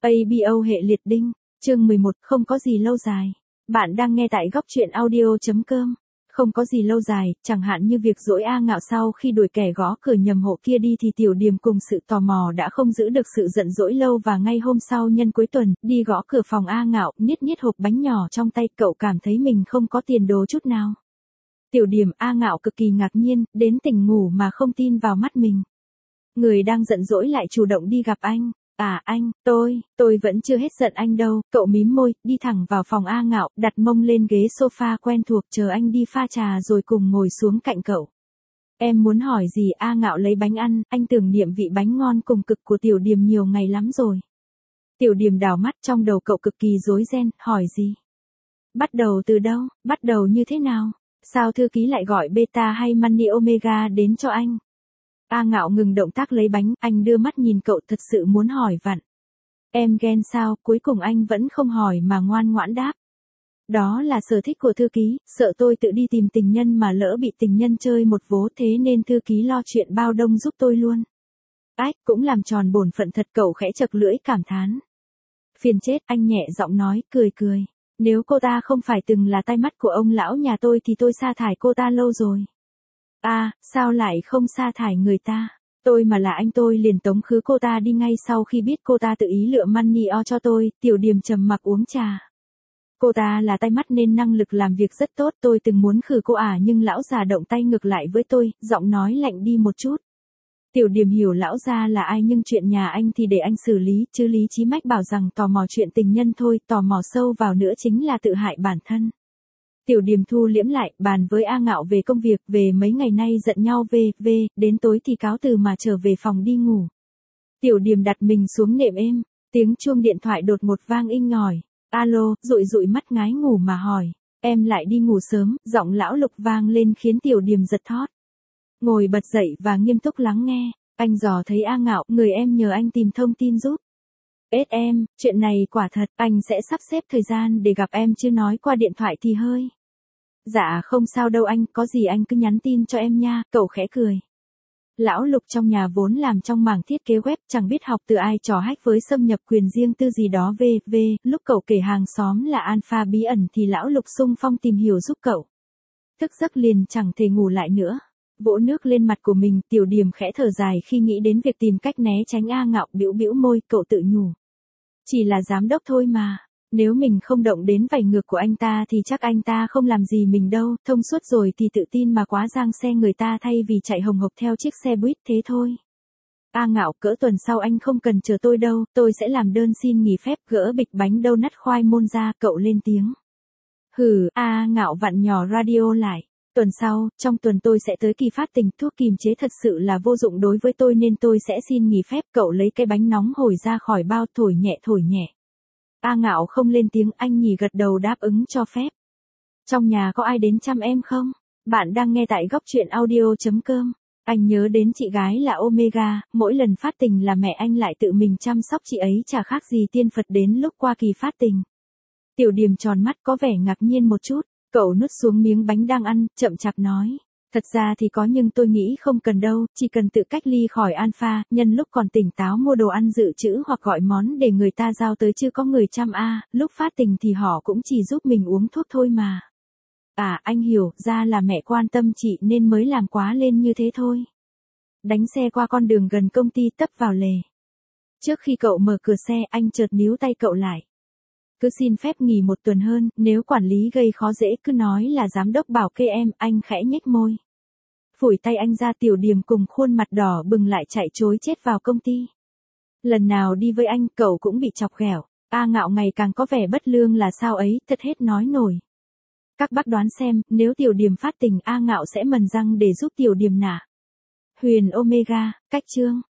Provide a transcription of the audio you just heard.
ABO hệ liệt đinh, chương 11, không có gì lâu dài. Bạn đang nghe tại góc truyện audio.com. Không có gì lâu dài, chẳng hạn như việc dỗi A Ngạo sau khi đuổi kẻ gõ cửa nhầm hộ kia đi thì Tiểu Điềm cùng sự tò mò đã không giữ được sự giận dỗi lâu, và ngay hôm sau nhân cuối tuần, đi gõ cửa phòng A Ngạo, niết niết hộp bánh nhỏ trong tay, cậu cảm thấy mình không có tiền đồ chút nào. Tiểu Điềm, A Ngạo cực kỳ ngạc nhiên, đến tỉnh ngủ mà không tin vào mắt mình. Người đang giận dỗi lại chủ động đi gặp anh. À anh, tôi vẫn chưa hết giận anh đâu, cậu mím môi, đi thẳng vào phòng A Ngạo, đặt mông lên ghế sofa quen thuộc, chờ anh đi pha trà rồi cùng ngồi xuống cạnh cậu. Em muốn hỏi gì? A Ngạo lấy bánh ăn, anh tưởng niệm vị bánh ngon cùng cực của Tiểu Điềm nhiều ngày lắm rồi. Tiểu Điềm đảo mắt, trong đầu cậu cực kỳ rối ren, hỏi gì? Bắt đầu từ đâu? Bắt đầu như thế nào? Sao thư ký lại gọi beta hay money omega đến cho anh? A Ngạo ngừng động tác lấy bánh, anh đưa mắt nhìn cậu, thật sự muốn hỏi vặn. Em ghen sao? Cuối cùng anh vẫn không hỏi mà ngoan ngoãn đáp. Đó là sở thích của thư ký, sợ tôi tự đi tìm tình nhân mà lỡ bị tình nhân chơi một vố, thế nên thư ký lo chuyện bao đông giúp tôi luôn. Ách, cũng làm tròn bổn phận thật, cậu khẽ chật lưỡi cảm thán. Phiền chết, anh nhẹ giọng nói, cười. Nếu cô ta không phải từng là tai mắt của ông lão nhà tôi thì tôi sa thải cô ta lâu rồi. À, sao lại không sa thải người ta? Tôi mà là anh tôi liền tống khứ cô ta đi ngay sau khi biết cô ta tự ý lựa money o cho tôi. Tiểu Điềm trầm mặc uống trà. Cô ta là tai mắt nên năng lực làm việc rất tốt, tôi từng muốn khử cô nhưng lão già động tay ngược lại với tôi, giọng nói lạnh đi một chút. Tiểu Điềm hiểu lão già là ai, nhưng chuyện nhà anh thì để anh xử lý, chứ Lý Chí Mách bảo rằng tò mò chuyện tình nhân thôi, tò mò sâu vào nữa chính là tự hại bản thân. Tiểu Điềm thu liễm lại, bàn với A Ngạo về công việc, về mấy ngày nay giận nhau đến tối thì cáo từ mà trở về phòng đi ngủ. Tiểu Điềm đặt mình xuống nệm êm, tiếng chuông điện thoại đột ngột vang inh ỏi. Alo, dụi mắt ngái ngủ mà hỏi, em lại đi ngủ sớm, giọng lão Lục vang lên khiến Tiểu Điềm giật thót. Ngồi bật dậy và nghiêm túc lắng nghe, anh dò thấy A Ngạo, người em nhờ anh tìm thông tin giúp. Em, chuyện này quả thật, anh sẽ sắp xếp thời gian để gặp em, chứ nói qua điện thoại thì hơi. Dạ không sao đâu anh, có gì anh cứ nhắn tin cho em nha, cậu khẽ cười. Lão Lục trong nhà vốn làm trong mảng thiết kế web, chẳng biết học từ ai trò hack với xâm nhập quyền riêng tư gì đó lúc cậu kể hàng xóm là alpha bí ẩn thì lão Lục xung phong tìm hiểu giúp cậu. Thức giấc liền chẳng thể ngủ lại nữa. Vỗ nước lên mặt của mình, Tiểu Điềm khẽ thở dài khi nghĩ đến việc tìm cách né tránh A Ngạo, bĩu môi, cậu tự nhủ. Chỉ là giám đốc thôi mà. Nếu mình không động đến vảy ngược của anh ta thì chắc anh ta không làm gì mình đâu, thông suốt rồi thì tự tin mà quá giang xe người ta thay vì chạy hồng hộc theo chiếc xe buýt thế thôi. A Ngạo, cỡ tuần sau anh không cần chờ tôi đâu, tôi sẽ làm đơn xin nghỉ phép, gỡ bịch bánh donut khoai môn ra, cậu lên tiếng. Hừ, A Ngạo vặn nhỏ radio lại. Tuần sau, trong tuần tôi sẽ tới kỳ phát tình, thuốc kiềm chế thật sự là vô dụng đối với tôi nên tôi sẽ xin nghỉ phép, cậu lấy cái bánh nóng hổi ra khỏi bao, thổi nhẹ. A Ngạo không lên tiếng, anh nhỉ gật đầu đáp ứng cho phép. Trong nhà có ai đến chăm em không? Bạn đang nghe tại góc truyện audio.com. Anh nhớ đến chị gái là Omega, mỗi lần phát tình là mẹ anh lại tự mình chăm sóc chị ấy, chả khác gì tiên Phật đến lúc qua kỳ phát tình. Tiểu Điềm tròn mắt có vẻ ngạc nhiên một chút, cậu nuốt xuống miếng bánh đang ăn, chậm chạp nói. Thật ra thì có nhưng tôi nghĩ không cần đâu, chỉ cần tự cách ly khỏi alpha, nhân lúc còn tỉnh táo mua đồ ăn dự trữ hoặc gọi món để người ta giao tới, chứ có người chăm lúc phát tình thì họ cũng chỉ giúp mình uống thuốc thôi mà. À anh hiểu, ra là mẹ quan tâm chị nên mới làm quá lên như thế thôi. Đánh xe qua con đường gần công ty, tấp vào lề. Trước khi cậu mở cửa xe, anh chợt níu tay cậu lại. Cứ xin phép nghỉ một tuần hơn, nếu quản lý gây khó dễ cứ nói là giám đốc bảo kê em, anh khẽ nhếch môi. Phủi tay anh ra, Tiểu Điềm cùng khuôn mặt đỏ bừng lại chạy trối chết vào công ty. Lần nào đi với anh, cậu cũng bị chọc ghẹo. A Ngạo ngày càng có vẻ bất lương là sao ấy, thật hết nói nổi. Các bác đoán xem, nếu Tiểu Điềm phát tình, A Ngạo sẽ mần răng để giúp Tiểu Điềm nả. Huyền Omega, cách chương.